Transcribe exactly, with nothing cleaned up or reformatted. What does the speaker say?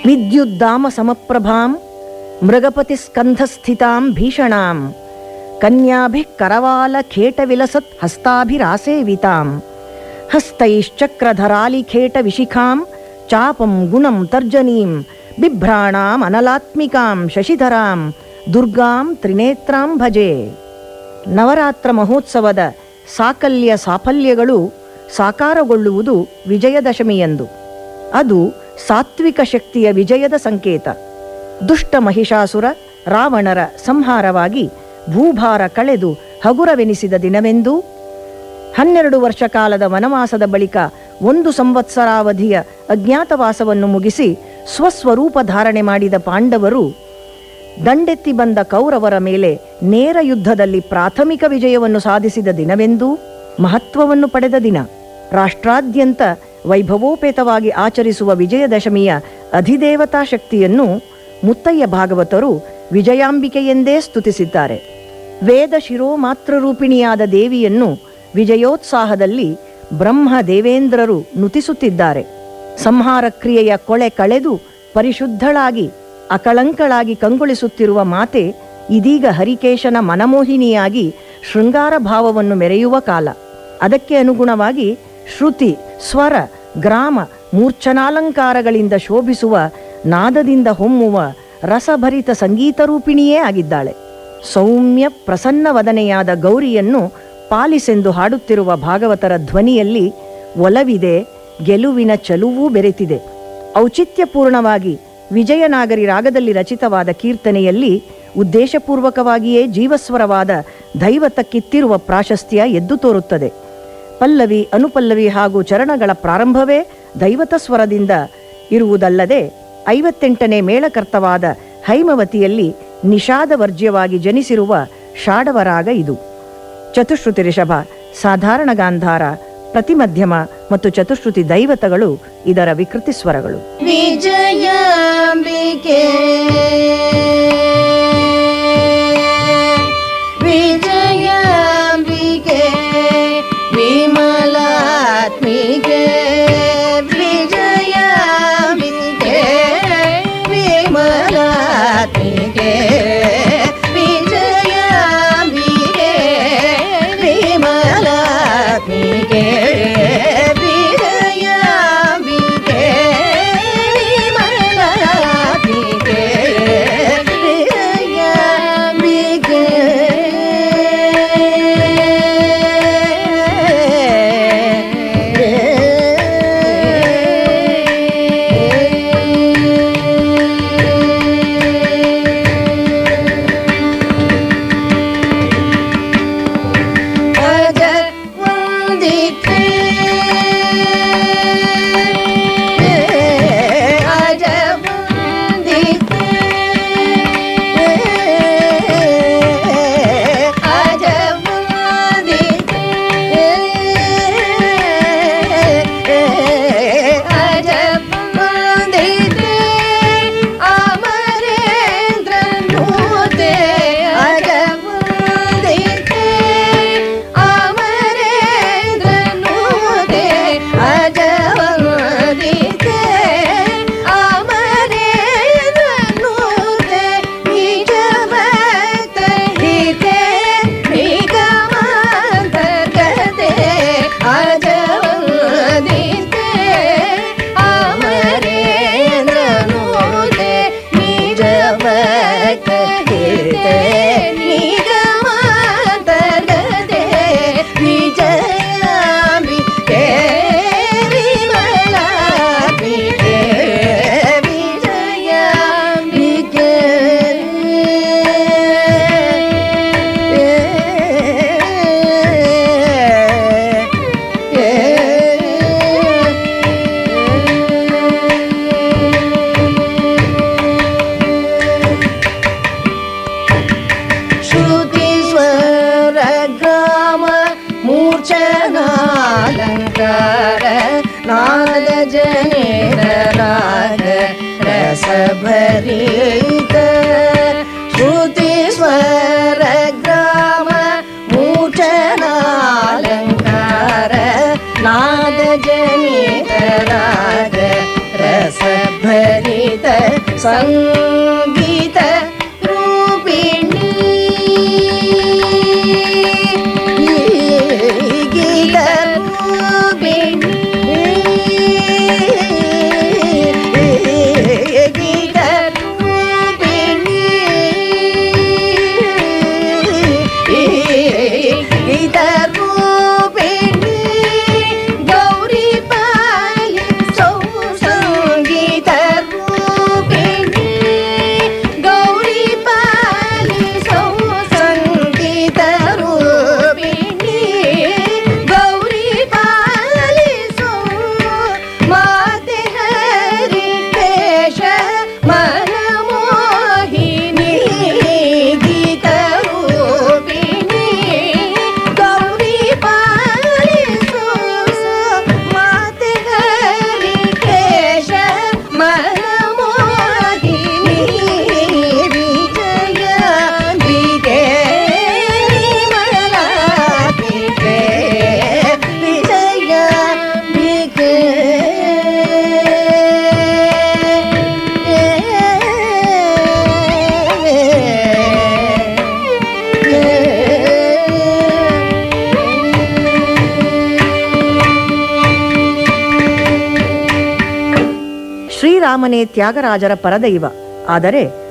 ವಿದ್ಯುದ್ದಾಮ ಸಮಪ್ರಭಾಂ ಮೃಗಪತಿ ಸ್ಕಂಧಸ್ಥಿತಾಂ ಭೀಷಣಾಂ ಕನ್ಯಾಭಿಃ ಕರವಾಲ ಖೇಟ ವಿಲಸತ್ ಹಸ್ತಾಭಿರಾಸೇವಿತಾಂ ಹಸ್ತೈಶ್ಚಕ್ರಧರಾಲಿಖೇಟ ವಿಶಿಖಾಂ ಚಾಪಂ ಗುಣಂ ತರ್ಜನೀಂ ಬಿಭ್ರಾಣಾಂ ಅನಲಾತ್ಮಿಕಾಂ ಶಶಿಧರಾಂ ದುರ್ಗಾಂ ತ್ರಿನೇತ್ರಾಂ ಭಜೆ. ನವರಾತ್ರ ಮಹೋತ್ಸವದ ಸಾಕಲ್ಯ ಸಾಫಲ್ಯಗಳು ಸಾಕಾರಗೊಳ್ಳುವುದು ವಿಜಯದಶಮಿಯಂದು. ಅದು ಸಾತ್ವಿಕ ಶಕ್ತಿಯ ವಿಜಯದ ಸಂಕೇತ. ದುಷ್ಟ ಮಹಿಷಾಸುರ ರಾವಣರ ಸಂಹಾರವಾಗಿ ಭೂಭಾರ ಕಳೆದು ಹಗುರವೆನಿಸಿದ ದಿನವೆಂದೂ, ಹನ್ನೆರಡು ವರ್ಷ ಕಾಲದ ವನವಾಸದ ಬಳಿಕ ಒಂದು ಸಂವತ್ಸರಾವಧಿಯ ಅಜ್ಞಾತವಾಸವನ್ನು ಮುಗಿಸಿ ಸ್ವಸ್ವರೂಪ ಧಾರಣೆ ಮಾಡಿದ ಪಾಂಡವರು ದಂಡೆತ್ತಿ ಬಂದ ಕೌರವರ ಮೇಲೆ ನೇರ ಯುದ್ಧದಲ್ಲಿ ಪ್ರಾಥಮಿಕ ವಿಜಯವನ್ನು ಸಾಧಿಸಿದ ದಿನವೆಂದೂ ಮಹತ್ವವನ್ನು ಪಡೆದ ದಿನ. ರಾಷ್ಟ್ರಾದ್ಯಂತ ವೈಭವೋಪೇತವಾಗಿ ಆಚರಿಸುವ ವಿಜಯದಶಮಿಯ ಅಧಿದೇವತಾ ಶಕ್ತಿಯನ್ನು ಮುತ್ತಯ್ಯ ಭಾಗವತರು ವಿಜಯಾಂಬಿಕೆಯೆಂದೇ ಸ್ತುತಿಸಿದ್ದಾರೆ. ವೇದ ಶಿರೋಮಾತೃರೂಪಿಣಿಯಾದ ದೇವಿಯನ್ನು ವಿಜಯೋತ್ಸಾಹದಲ್ಲಿ ಬ್ರಹ್ಮ ದೇವೇಂದ್ರರು ನುತಿಸುತ್ತಿದ್ದಾರೆ. ಸಂಹಾರ ಕ್ರಿಯೆಯ ಕೊಳೆ ಕಳೆದು ಪರಿಶುದ್ಧಳಾಗಿ ಅಕಳಂಕಳಾಗಿ ಕಂಗೊಳಿಸುತ್ತಿರುವ ಮಾತೆ ಇದೀಗ ಹರಿಕೇಶನ ಮನಮೋಹಿನಿಯಾಗಿ ಶೃಂಗಾರ ಭಾವವನ್ನು ಮೆರೆಯುವ ಕಾಲ. ಅದಕ್ಕೆ ಅನುಗುಣವಾಗಿ ಶ್ರುತಿ, ಸ್ವರ, ಗ್ರಾಮ, ಮೂರ್ಛನಾಲಂಕಾರಗಳಿಂದ ಶೋಭಿಸುವ, ನಾದದಿಂದ ಹೊಮ್ಮುವ ರಸಭರಿತ ಸಂಗೀತರೂಪಿಣಿಯೇ ಆಗಿದ್ದಾಳೆ. ಸೌಮ್ಯ ಪ್ರಸನ್ನವದನೆಯಾದ ಗೌರಿಯನ್ನು ಪಾಲಿಸೆಂದು ಹಾಡುತ್ತಿರುವ ಭಾಗವತರ ಧ್ವನಿಯಲ್ಲಿ ಒಲವಿದೆ, ಗೆಲುವಿನ ಚಲುವೂ ಬೆರೆತಿದೆ. ಔಚಿತ್ಯಪೂರ್ಣವಾಗಿ ವಿಜಯನಾಗರಿ ರಾಗದಲ್ಲಿ ರಚಿತವಾದ ಕೀರ್ತನೆಯಲ್ಲಿ ಉದ್ದೇಶಪೂರ್ವಕವಾಗಿಯೇ ಜೀವಸ್ವರವಾದ ದೈವತಕ್ಕಿತ್ತಿರುವ ಪ್ರಾಶಸ್ತ್ಯ ಎದ್ದು ತೋರುತ್ತದೆ. ಪಲ್ಲವಿ, ಅನುಪಲ್ಲವಿ ಹಾಗೂ ಚರಣಗಳ ಪ್ರಾರಂಭವೇ ದೈವತ ಸ್ವರದಿಂದ ಇರುವುದಲ್ಲದೆ ಐವತ್ತೆಂಟನೇ ಮೇಳಕರ್ತವಾದ ಹೈಮವತಿಯಲ್ಲಿ ನಿಷಾದವರ್ಜ್ಯವಾಗಿ ಜನಿಸಿರುವ ಷಾಡವರಾಗ ಇದು. ಚತುಶ್ರುತಿ ರಿಷಭ, ಸಾಧಾರಣ ಗಾಂಧಾರ, ಪ್ರತಿಮಧ್ಯಮ ಮತ್ತು ಚತುಶ್ರುತಿ ದೈವತಗಳು ಇದರ ವಿಕೃತಿ ಸ್ವರಗಳು. ವಿಜಯಾಂಬಿಕೆ ವಿಜಯಾಂಬಿಕೆ ವಿಮಲಾತ್ಮಿಕೆ ವಿಜಯಾಂಬಿಕೆ ವಿಮಲಾತ್ಮಿಕೆ ವಿಜಯಾಂಬಿಕೆ ವಿಮಲಾತ್ಮಿಕೆ ವಿಜಯಾಂಬಿಕೆ ವಿಮಲಾತ್ಮಿಕೆ ವಿಜಯಾಂಬಿಕೆ ಭರಿತ ಶ್ರುತಿ ಸ್ವರ ಗ್ರಾಮ ಮೂರ್ಛನಾಲಂಕಾರ ನಾದ ಜನಿತ ರಾಗ ರಸ ಭರಿತ ಸಂಗೀತ ರೂಪಿಣಿ ಗೀತ ರೂಪಿಣಿ ಗೀತ ರೂಪಿಣಿ ಗೀತ ರೂಪಿಣಿ ಗೌರಿ ಪಾಲಿಸೋ ಸಂಗೀತ ರೂಪಿಣಿ ಗೌರಿ ಪಾಲಿಸೋ ಸಂಗೀತ ರೂಪಿಣಿ ಗೌರಿ ಪಾಲಿಸೋ ಮಾತೆ ಹರಿಕೇಶ ಮನಮೋಹಿನಿ ಗೀತ ರೂಪಿಣಿ ಗೌರಿ ಪಾಲಿಸೋ ಮಾತೆ ಹರಿಕೇಶ ಮನಮೋಹಿನಿ ವಿಜಯಾಂಬಿಕೆ ಮಲಾಂಬಿಕೆ ವಿಜಯಾಂಬಿಕೆ ಶ್ರೀರಾಮನೇ ತ್ಯಾಗರಾಜರ ಪರದೈವ. ಆದರೆ